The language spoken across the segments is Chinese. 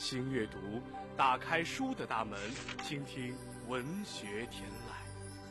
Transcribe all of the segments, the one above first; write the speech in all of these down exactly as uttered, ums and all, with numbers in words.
新阅读，打开书的大门，倾听文学天籁。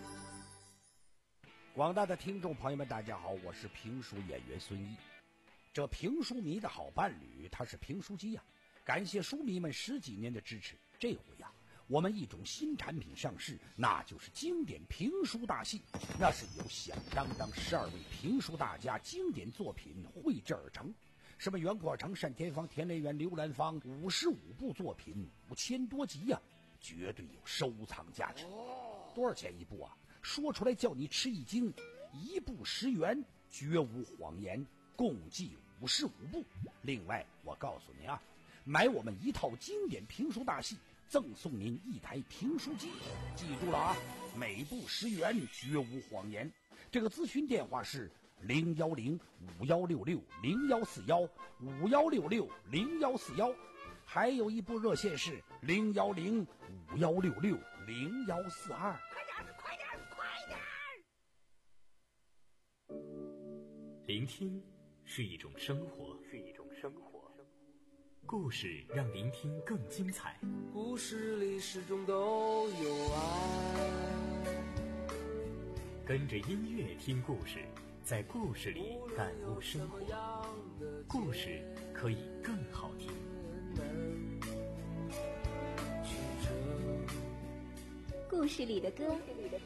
广大的听众朋友们，大家好，我是评书演员孙一。这评书迷的好伴侣，他是评书机呀、啊！感谢书迷们十几年的支持。这回呀、啊，我们一种新产品上市，那就是经典评书大戏。那是由响当当十二位评书大家经典作品绘制而成。什么袁阔成、单田芳、田连元、刘兰芳，五十五部作品，五千多集呀、啊，绝对有收藏价值。多少钱一部啊？说出来叫你吃一惊，一部十元，绝无谎言，共计五十五部。另外，我告诉你啊，买我们一套经典评书大戏，赠送您一台评书机。记住了啊，每部十元，绝无谎言。这个咨询电话是零幺零五幺六六零幺四幺五幺六六零幺四幺，还有一部热线是零幺零五幺六六零幺四二。 快点，快点，快点！ 聆听是一种生活，是一种生活。故事让聆听更精彩。 故事里始终都有爱。 跟着音乐听故事，在故事里感悟生活。故事可以更好听。 故事里的歌。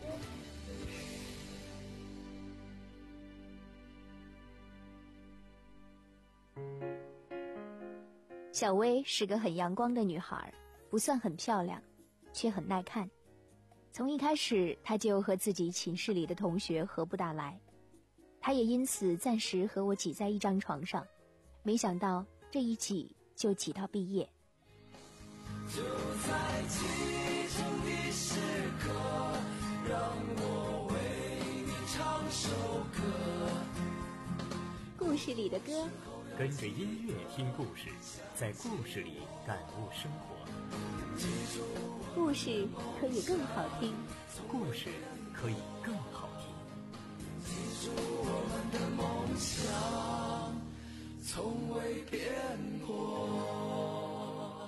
小薇是个很阳光的女孩，不算很漂亮，却很耐看。从一开始，她就和自己寝室里的同学合不大来，她也因此暂时和我挤在一张床上。没想到这一挤就挤到毕业。 就在其中的时刻，让我为你唱首歌。 故事里的歌， 跟着音乐听故事，在故事里感悟生活。 故事可以更好听， 故事可以更好听。 记住我们的梦想从未变过。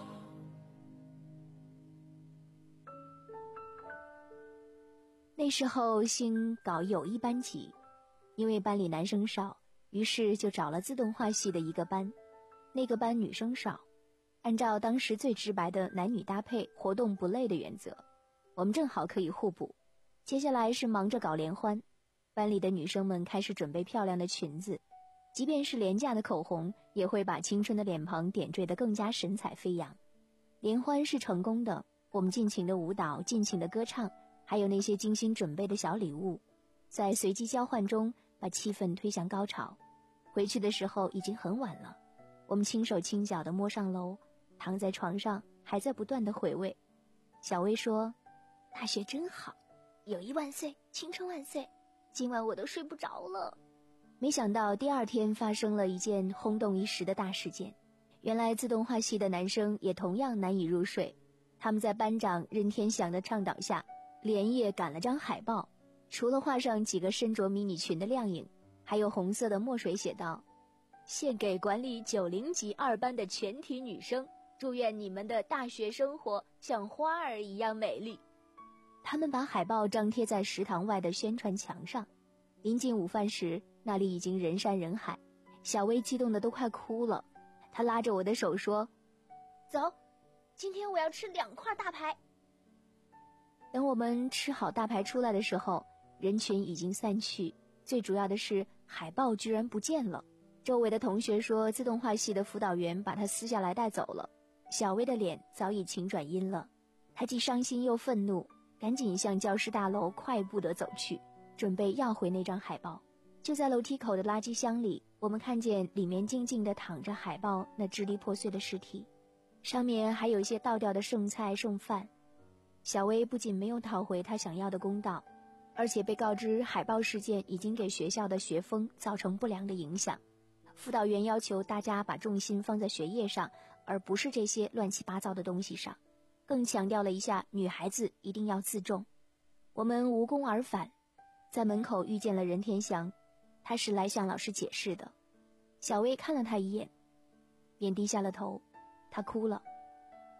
那时候兴搞友谊班级，因为班里男生少，于是就找了自动化系的一个班。那个班女生少，按照当时最直白的男女搭配活动不累的原则，我们正好可以互补。接下来是忙着搞联欢，班里的女生们开始准备漂亮的裙子，即便是廉价的口红，也会把青春的脸庞点缀得更加神采飞扬。联欢是成功的，我们尽情的舞蹈，尽情的歌唱，还有那些精心准备的小礼物，在随机交换中把气氛推向高潮。回去的时候已经很晚了，我们轻手轻脚地摸上楼，躺在床上还在不断地回味。小薇说，大学真好，友谊万岁，青春万岁，今晚我都睡不着了。没想到第二天发生了一件轰动一时的大事件。原来自动化系的男生也同样难以入睡，他们在班长任天祥的倡导下，连夜赶了张海报，除了画上几个身着迷你裙的靓影，还有红色的墨水写道，献给管理九零级二班的全体女生，祝愿你们的大学生活像花儿一样美丽。他们把海报张贴在食堂外的宣传墙上。临近午饭时，那里已经人山人海，小薇激动得都快哭了。她拉着我的手说，走，今天我要吃两块大排。等我们吃好大排出来的时候，人群已经散去，最主要的是海报居然不见了。周围的同学说自动化系的辅导员把它撕下来带走了。小薇的脸早已晴转阴了，她既伤心又愤怒，赶紧向教师大楼快步地走去，准备要回那张海报。就在楼梯口的垃圾箱里，我们看见里面静静地躺着海报那支离破碎的尸体，上面还有一些倒掉的剩菜剩饭。小薇不仅没有讨回她想要的公道，而且被告知海报事件已经给学校的学风造成不良的影响。辅导员要求大家把重心放在学业上，而不是这些乱七八糟的东西上，更强调了一下女孩子一定要自重。我们无功而返，在门口遇见了任天祥，他是来向老师解释的。小薇看了他一眼，便低下了头，他哭了。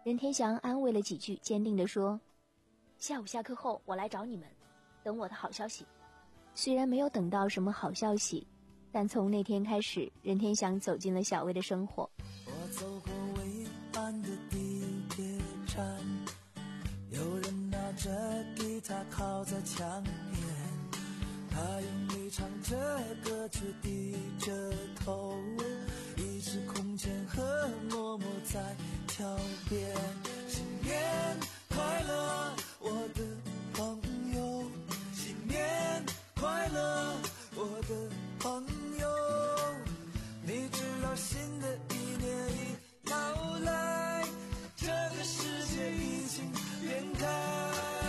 任天祥安慰了几句，坚定地说：下午下课后我来找你们，等我的好消息。虽然没有等到什么好消息，但从那天开始，任天祥走进了小薇的生活。 我走过巍岸的地铁站，有人拿着吉他靠在墙边，他用力唱着歌却低着头，一时空前和默默在跳变。新年快乐，我的朋友，新年快乐，我的朋友，你知道新的一年已到来，这个世界已经变开。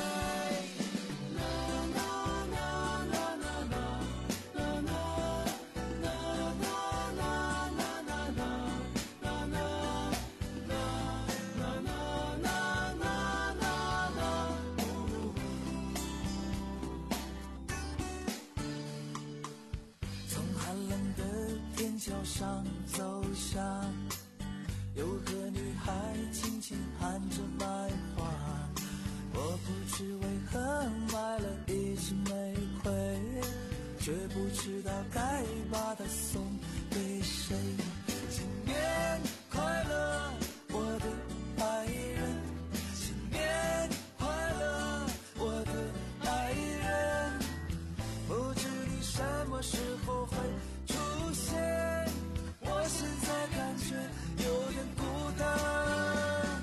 上走下，有个女孩轻轻喊着买花，我不知为何买了一支玫瑰，却不知道该把它送给谁。新年快乐，我的爱人，新年快乐，我的爱人，不知你什么时候会出现，我现在感觉有点孤单。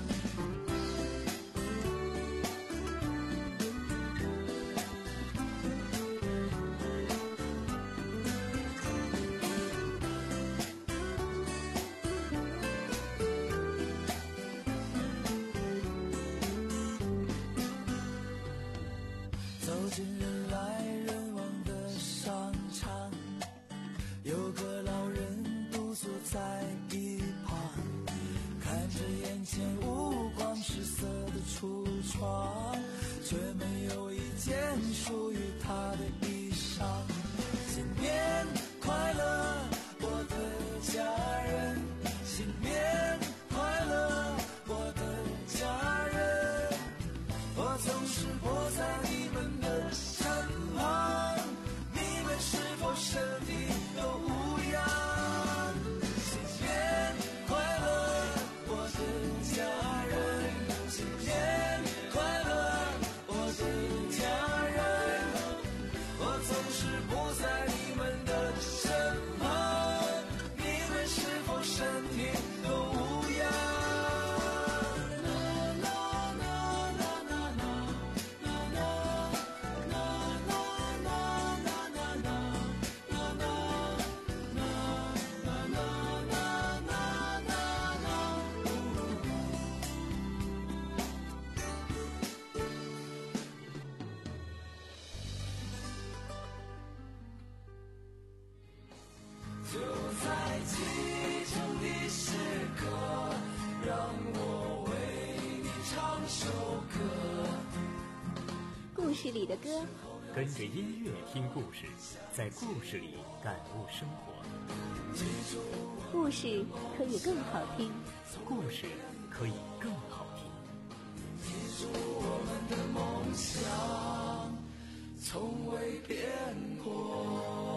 走进人来人往的商场，有个老人独坐在一旁，看着眼前五光十色的橱窗，却没有一件属于他的衣裳。新年快乐，我的家人，新年快乐，我的家人，我总是不在你们的身旁，你们是否身体都无恙？新年快乐，我的家人，新年快乐，我的家人，我总是不在你们的身旁，你们是否身体都无恙？就在记忆中的时刻，让我为你唱首歌。 故事里的歌， 跟着音乐听故事，在故事里感悟生活。 故事可以更好听， 故事可以更好听。 记住我们的梦想，从未变过。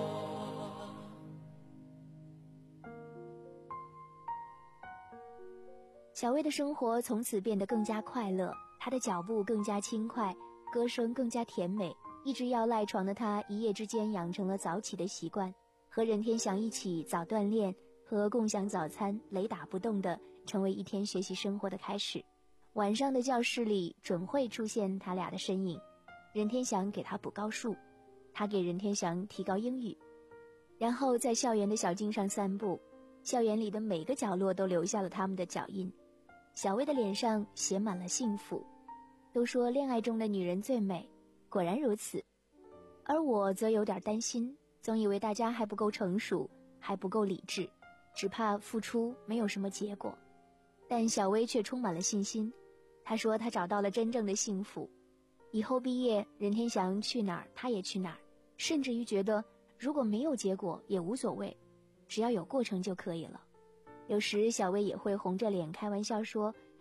小薇的生活从此变得更加快乐，她的脚步更加轻快，歌声更加甜美。一直要赖床的她，一夜之间养成了早起的习惯，和任天祥一起早锻炼，和共享早餐，雷打不动地成为一天学习生活的开始。晚上的教室里准会出现他俩的身影，任天祥给他补高数，他给任天祥提高英语，然后在校园的小径上散步，校园里的每个角落都留下了他们的脚印。小薇的脸上写满了幸福。都说恋爱中的女人最美，果然如此。而我则有点担心，总以为大家还不够成熟，还不够理智，只怕付出没有什么结果。但小薇却充满了信心，她说她找到了真正的幸福，以后毕业任天祥去哪儿她也去哪儿，甚至于觉得如果没有结果也无所谓，只要有过程就可以了。有时小薇也会红着脸开玩笑说，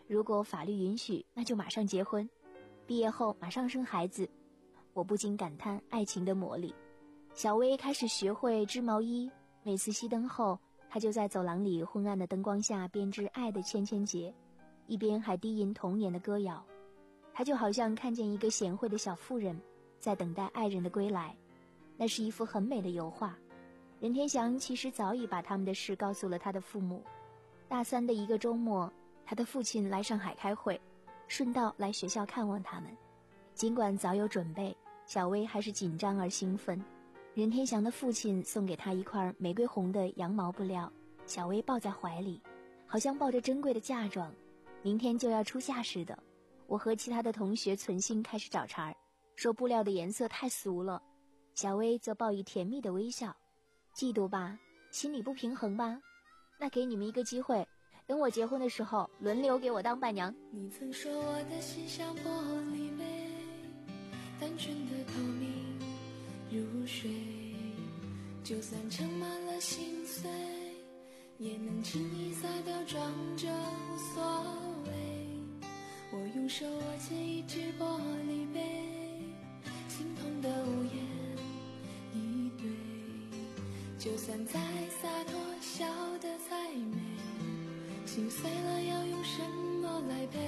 如果法律允许，那就马上结婚，毕业后马上生孩子。我不禁感叹爱情的魔力。小薇开始学会织毛衣，每次熄灯后，她就在走廊里昏暗的灯光下编织爱的千千结，一边还低吟童年的歌谣。她就好像看见一个贤惠的小妇人，在等待爱人的归来。那是一幅很美的油画。任天祥其实早已把他们的事告诉了他的父母。大三的一个周末，他的父亲来上海开会，顺道来学校看望他们。尽管早有准备，小薇还是紧张而兴奋。任天祥的父亲送给他一块玫瑰红的羊毛布料，小薇抱在怀里，好像抱着珍贵的嫁妆，明天就要出嫁似的。我和其他的同学存心开始找茬，说布料的颜色太俗了，小薇则报以甜蜜的微笑。嫉妒吧，心里不平衡吧，那给你们一个机会，等我结婚的时候轮流给我当伴娘。 你曾说我的心像玻璃杯，单纯的透明如水，就算盛满了心碎，也能轻易洒掉，装着无所谓。我用手握紧一只玻璃杯，心痛的无言以对，就算再洒脱，笑得再美，心碎了要用什么来赔？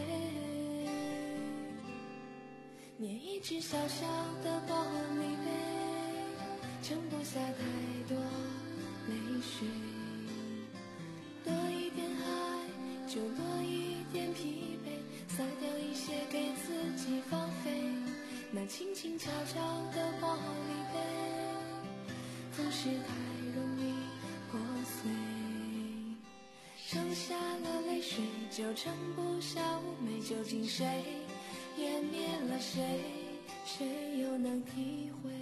捏一只小小的玻璃杯，盛不下太多泪水，多一点爱就多一点疲惫，洒掉一些给自己放飞。那轻轻悄悄的玻璃杯，总是太容易破碎，剩下了泪水就盛不下妩媚，究竟谁湮灭了谁，谁又能体会？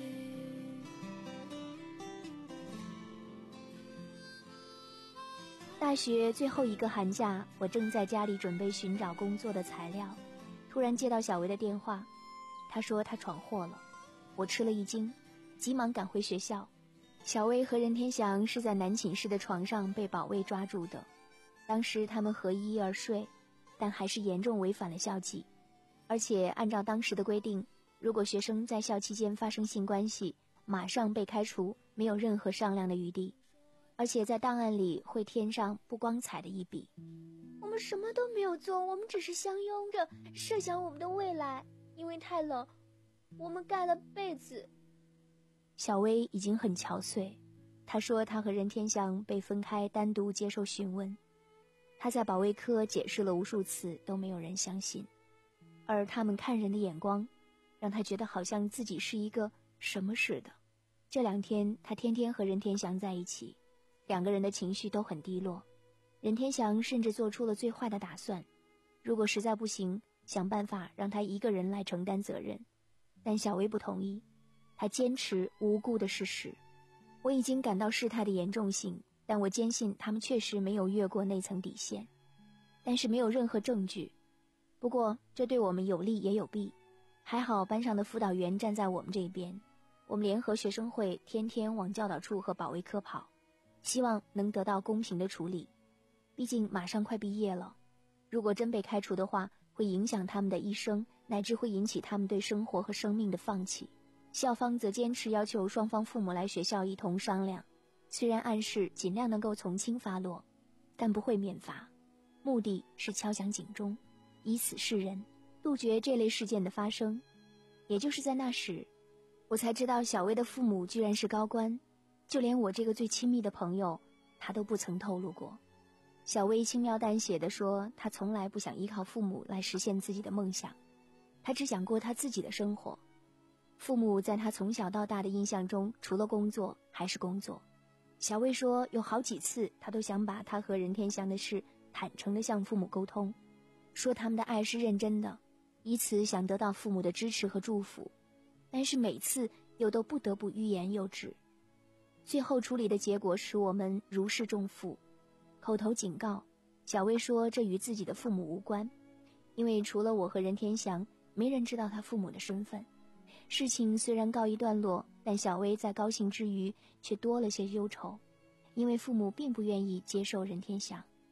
大学最后一个寒假，我正在家里准备寻找工作的材料，突然接到小薇的电话，她说她闯祸了。我吃了一惊，急忙赶回学校。小薇和任天祥是在男寝室的床上被保卫抓住的，当时他们合衣而睡，但还是严重违反了校纪。而且按照当时的规定，如果学生在校期间发生性关系，马上被开除，没有任何商量的余地，而且在档案里会添上不光彩的一笔。 我们什么都没有做，我们只是相拥着设想我们的未来，因为太冷，我们盖了被子。 小薇已经很憔悴，她说她和任天祥被分开单独接受询问，她在保卫科解释了无数次，都没有人相信。而他们看人的眼光让她觉得好像自己是一个什么似的。这两天她天天和任天祥在一起，两个人的情绪都很低落。任天祥甚至做出了最坏的打算，如果实在不行，想办法让他一个人来承担责任。但小薇不同意，她坚持无辜的事实。我已经感到事态的严重性，但我坚信他们确实没有越过那层底线，但是没有任何证据。不过这对我们有利也有弊，还好班上的辅导员站在我们这边，我们联合学生会天天往教导处和保卫科跑，希望能得到公平的处理。毕竟马上快毕业了，如果真被开除的话，会影响他们的一生，乃至会引起他们对生活和生命的放弃。校方则坚持要求双方父母来学校一同商量，虽然暗示尽量能够从轻发落，但不会免罚，目的是敲响警钟，以此示人，杜绝这类事件的发生。也就是在那时，我才知道小薇的父母居然是高官，就连我这个最亲密的朋友，他都不曾透露过。小薇轻描淡写地说，她从来不想依靠父母来实现自己的梦想，她只想过她自己的生活。父母在她从小到大的印象中，除了工作还是工作。小薇说，有好几次她都想把她和任天祥的事坦诚地向父母沟通，说他们的爱是认真的，以此想得到父母的支持和祝福，但是每次又都不得不欲言又止。最后处理的结果使我们如释重负。口头警告，小薇说这与自己的父母无关，因为除了我和任天祥，没人知道他父母的身份。事情虽然告一段落，但小薇在高兴之余却多了些忧愁，因为父母并不愿意接受任天祥。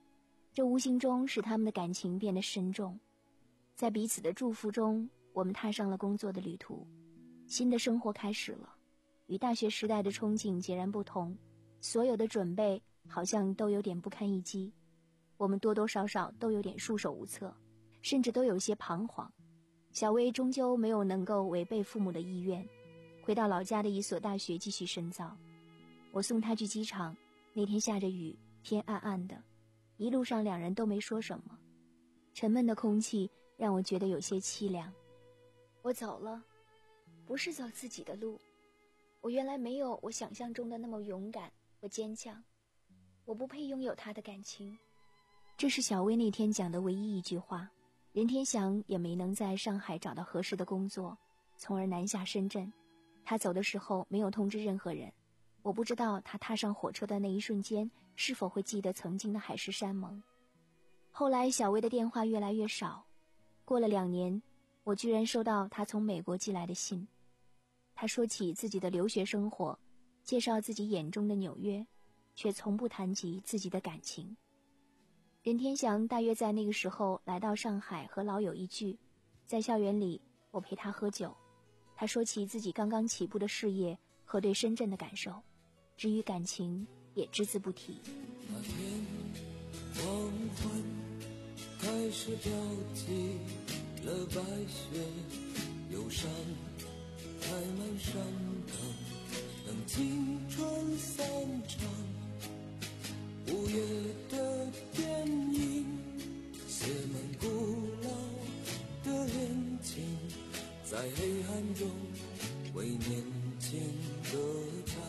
这无形中使他们的感情变得深重。在彼此的祝福中，我们踏上了工作的旅途，新的生活开始了。与大学时代的憧憬截然不同，所有的准备好像都有点不堪一击，我们多多少少都有点束手无策，甚至都有些彷徨。小薇终究没有能够违背父母的意愿，回到老家的一所大学继续深造。我送她去机场，那天下着雨，天暗暗的，一路上两人都没说什么，沉闷的空气让我觉得有些凄凉。我走了，不是走自己的路，我原来没有我想象中的那么勇敢和坚强，我不配拥有他的感情。这是小薇那天讲的唯一一句话。任天祥也没能在上海找到合适的工作，从而南下深圳。他走的时候没有通知任何人，我不知道他踏上火车的那一瞬间是否会记得曾经的海誓山盟。后来小薇的电话越来越少，过了两年，我居然收到他从美国寄来的信。他说起自己的留学生活，介绍自己眼中的纽约，却从不谈及自己的感情。任天祥大约在那个时候来到上海和老友一聚，在校园里我陪他喝酒，他说起自己刚刚起步的事业和对深圳的感受，至于感情也只字不提。 那天黄昏开始飘起了白雪，忧伤开满山岗，等青春散场。午夜的电影写满古老的恋情，在黑暗中为年轻歌唱。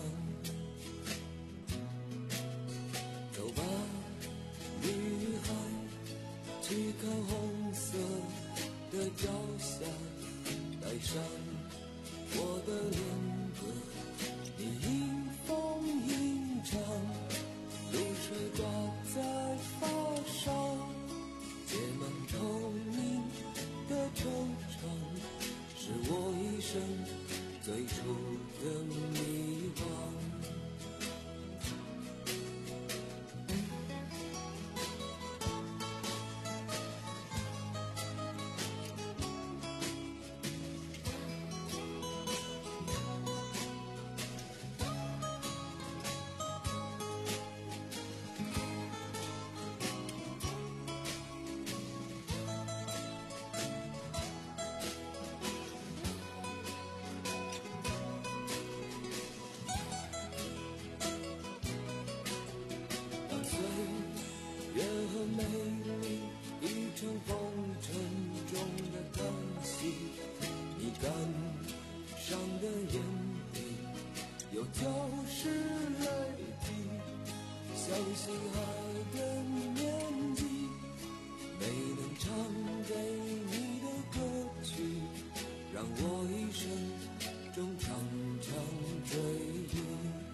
走吧，女孩，去看红色的脚下，带上我的恋歌，你迎风吟唱，露水挂在发梢，结满透明的惆怅，是我一生最初的迷惘。越很美丽，一场风尘中的叹息，你感伤的眼底有旧时泪滴，相信爱的年纪，没能唱给你的歌曲，让我一生中常常追忆。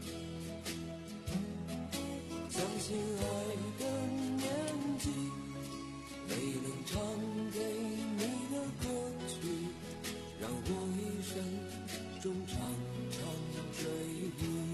相信爱的年纪，没能唱给你的歌曲，让我一生中常常追忆。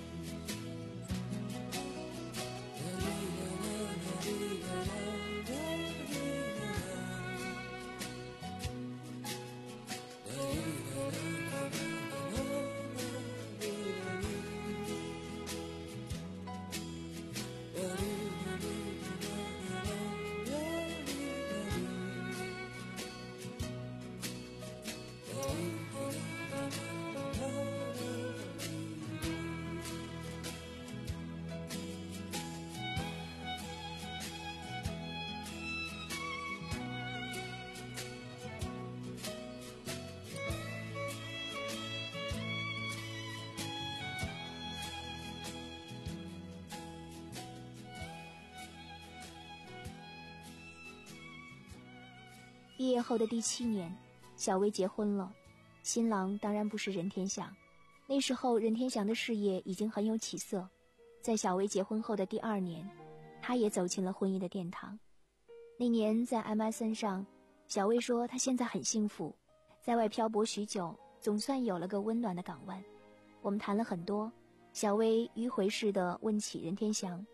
毕业后的第七年，小薇结婚了，新郎当然不是任天祥。那时候任天祥的事业已经很有起色，在小薇结婚后的第二年，他也走进了婚姻的殿堂。那年在 M S N 上，小薇说她现在很幸福，在外漂泊许久，总算有了个温暖的港湾。我们谈了很多，小薇迂回似的问起任天祥，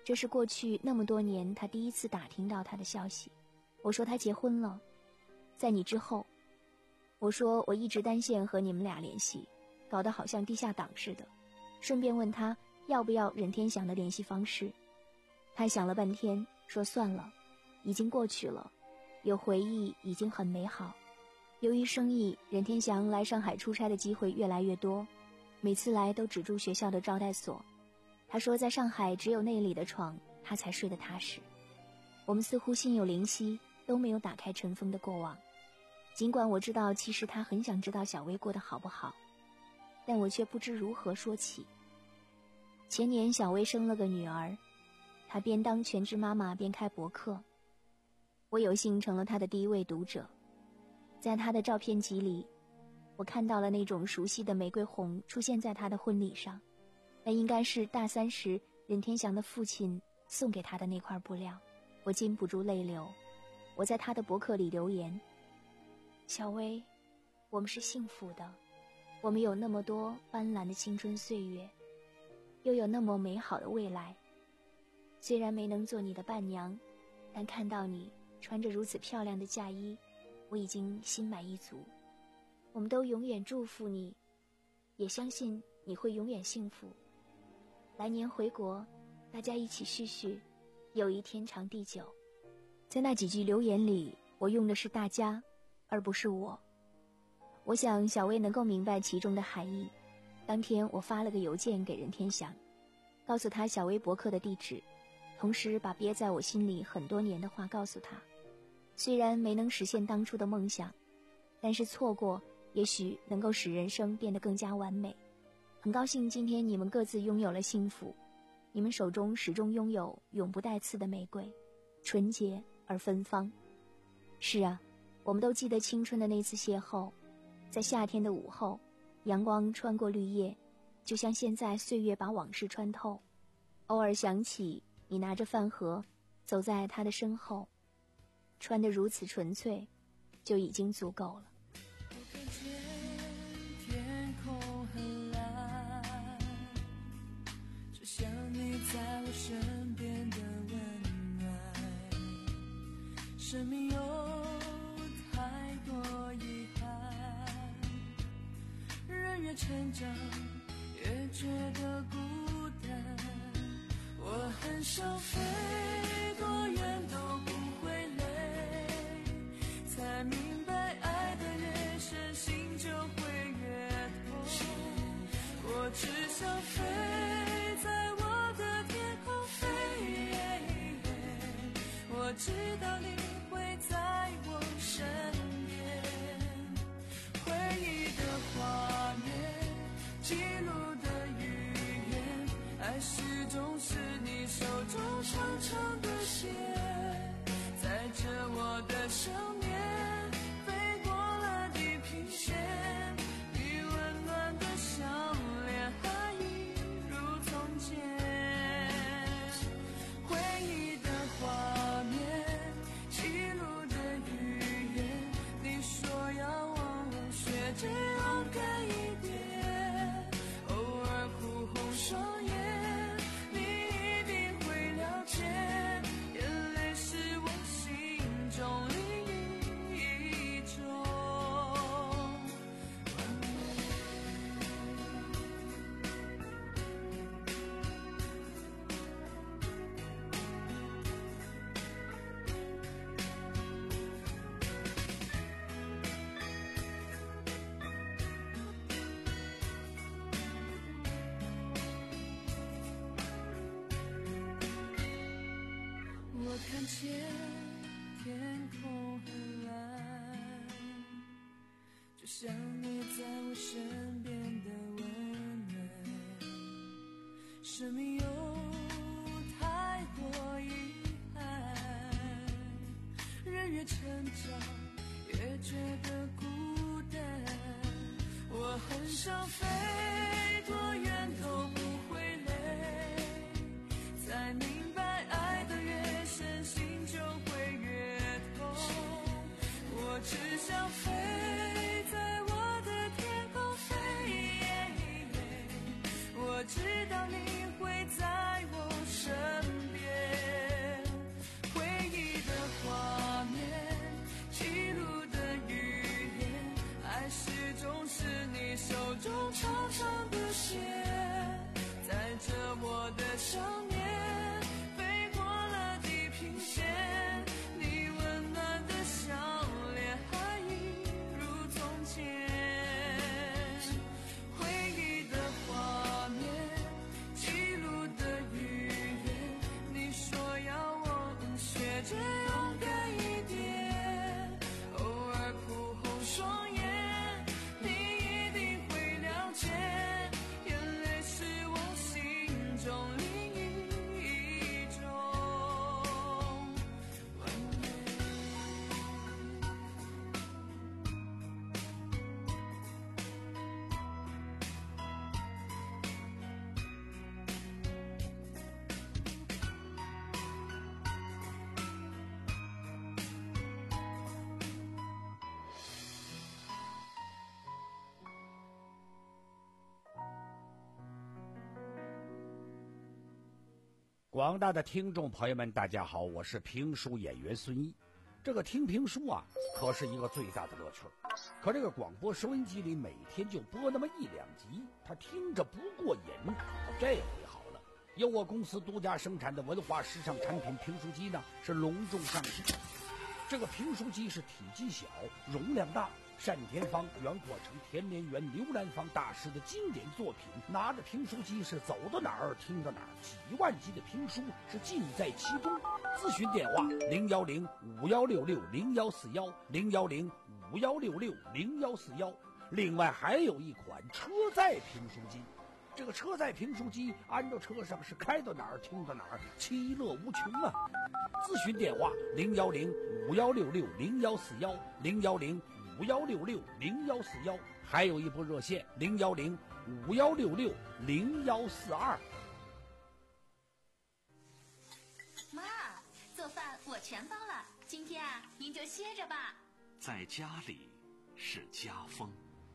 这是过去那么多年他第一次打听到他的消息。我说他结婚了，在你之后。我说我一直单线和你们俩联系，搞得好像地下党似的，顺便问他要不要任天祥的联系方式。他想了半天，说算了，已经过去了，有回忆已经很美好。由于生意，任天祥来上海出差的机会越来越多，每次来都只住学校的招待所。他说在上海只有那里的床他才睡得踏实。我们似乎心有灵犀，都没有打开尘封的过往。尽管我知道其实他很想知道小薇过得好不好，但我却不知如何说起。前年小薇生了个女儿，她边当全职妈妈边开博客，我有幸成了她的第一位读者。在她的照片集里，我看到了那种熟悉的玫瑰红出现在她的婚礼上，那应该是大三时任天祥的父亲送给她的那块布料。我禁不住泪流。我在她的博客里留言，小薇，我们是幸福的，我们有那么多斑斓的青春岁月，又有那么美好的未来。虽然没能做你的伴娘，但看到你穿着如此漂亮的嫁衣，我已经心满意足。我们都永远祝福你，也相信你会永远幸福。来年回国，大家一起叙叙，友谊天长地久。在那几句留言里，我用的是大家而不是我。我想小薇能够明白其中的含义。当天我发了个邮件给任天祥，告诉他小薇博客的地址，同时把憋在我心里很多年的话告诉他。虽然没能实现当初的梦想，但是错过也许能够使人生变得更加完美。很高兴今天你们各自拥有了幸福，你们手中始终拥有永不带刺的玫瑰，纯洁而芬芳。是啊，我们都记得青春的那次邂逅，在夏天的午后，阳光穿过绿叶，就像现在岁月把往事穿透。偶尔想起你拿着饭盒走在他的身后，穿得如此纯粹，就已经足够了。 我看见天空很蓝，就像你在我身边的温暖。生命有太多遗憾，人越成长越觉得孤单。我很想飞多远都不会累，才明白爱的越深心就会越痛。我只想飞在我的天空飞，我知道你会在我身边。回忆的画面，记录的语言，爱始终是你手中长长的线，载着我的想念飞过了地平线。你温暖的笑脸还一如从前，回忆的画面，记录的语言，你说要忘了学着勇敢一点，偶尔哭红双眼，我看见天空很蓝，就像你在我身边的温暖。生命有太多遗憾，人越成长越觉得孤单。我很想飞多远都不会累，才明白爱的越深心就会越痛。我只想飞在我的天空飞，我知道你会在我身边。 广大的听众朋友们，大家好，我是评书演员孙一。这个听评书啊，可是一个最大的乐趣。可这个广播收音机里每天就播那么一两集，他听着不过瘾。这回好了，由我公司独家生产的文化时尚产品评书机呢，是隆重上市。这个评书机是体积小，容量大，单田芳、袁阔成、田连元、刘兰芳大师的经典作品，拿着评书机是走到哪儿听到哪儿，几万集的评书是尽在其中。咨询电话零幺零五幺六六零幺四幺零幺零五幺六六零幺四幺。另外还有一款车载评书机，这个车载评书机安到车上是开到哪儿听到哪儿，其乐无穷啊！咨询电话零幺零五幺六六零幺四幺零幺零五幺六六零幺四幺，还有一部热线零幺零五幺六六零幺四二。 妈，做饭我全包了，今天啊，您就歇着吧。 在家里是家风。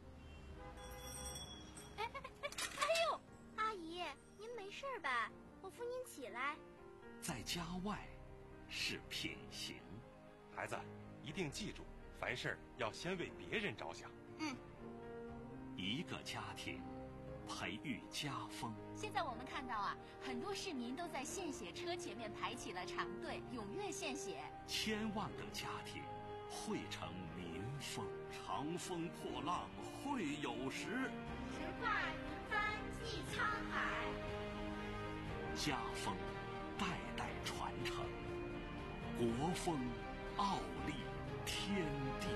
哎哎哎哎呦，阿姨，您没事吧？我扶您起来。 在家外是品行。 孩子，一定记住，凡事要先为别人着想。 嗯。 一个家庭培育家风。 现在我们看到啊，很多市民都在献血车前面排起了长队，踊跃献血。 千万个家庭汇成民风。长风破浪会有时， 直挂云帆济沧海。 家风代代传承，国风傲立天地。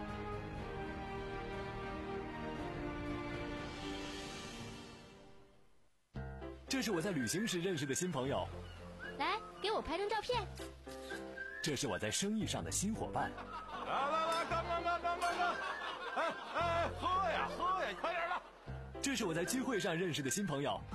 这是我在旅行时认识的新朋友。 来，给我拍张照片。 这是我在生意上的新伙伴。 来来来，干干干干干干！哎哎，喝呀喝呀，快点的！ 这是我在聚会上认识的新朋友。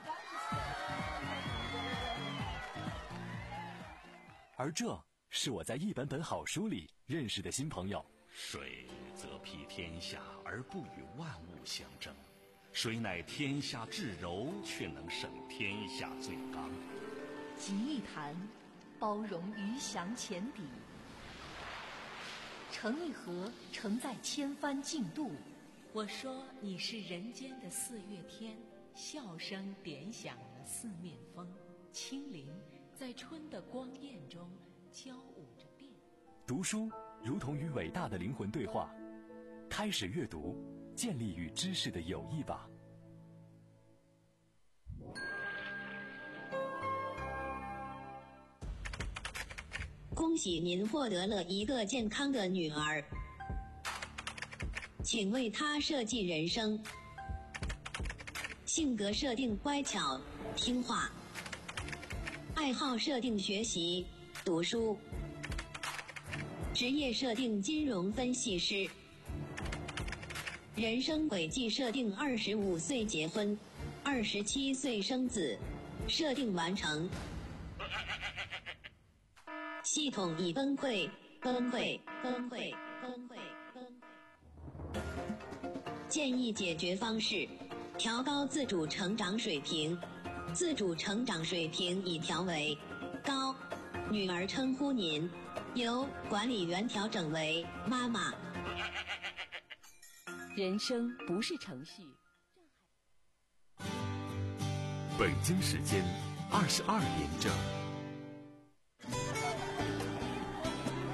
而这是我在一本本好书里认识的新朋友。 水则披天下而不与万物相争，谁乃天下至柔，却能胜天下最刚。 集一谈，包容鱼翔浅底；成一河，承载千帆竞渡。我说你是人间的四月天，笑声点响了四面风，清灵在春的光艳中交舞着变。 读书如同与伟大的灵魂对话，开始阅读，建立与知识的友谊吧。 恭喜您获得了一个健康的女儿，请为她设计人生。性格设定乖巧听话，爱好设定学习读书，职业设定金融分析师，人生轨迹设定二十五岁结婚，二十七岁生子，设定完成。系统已崩溃，崩溃，崩溃，崩溃，崩溃。建议解决方式：调高自主成长水平。自主成长水平已调为高。女儿称呼您，由管理员调整为妈妈。 人生不是程序。 北京时间二十二点整。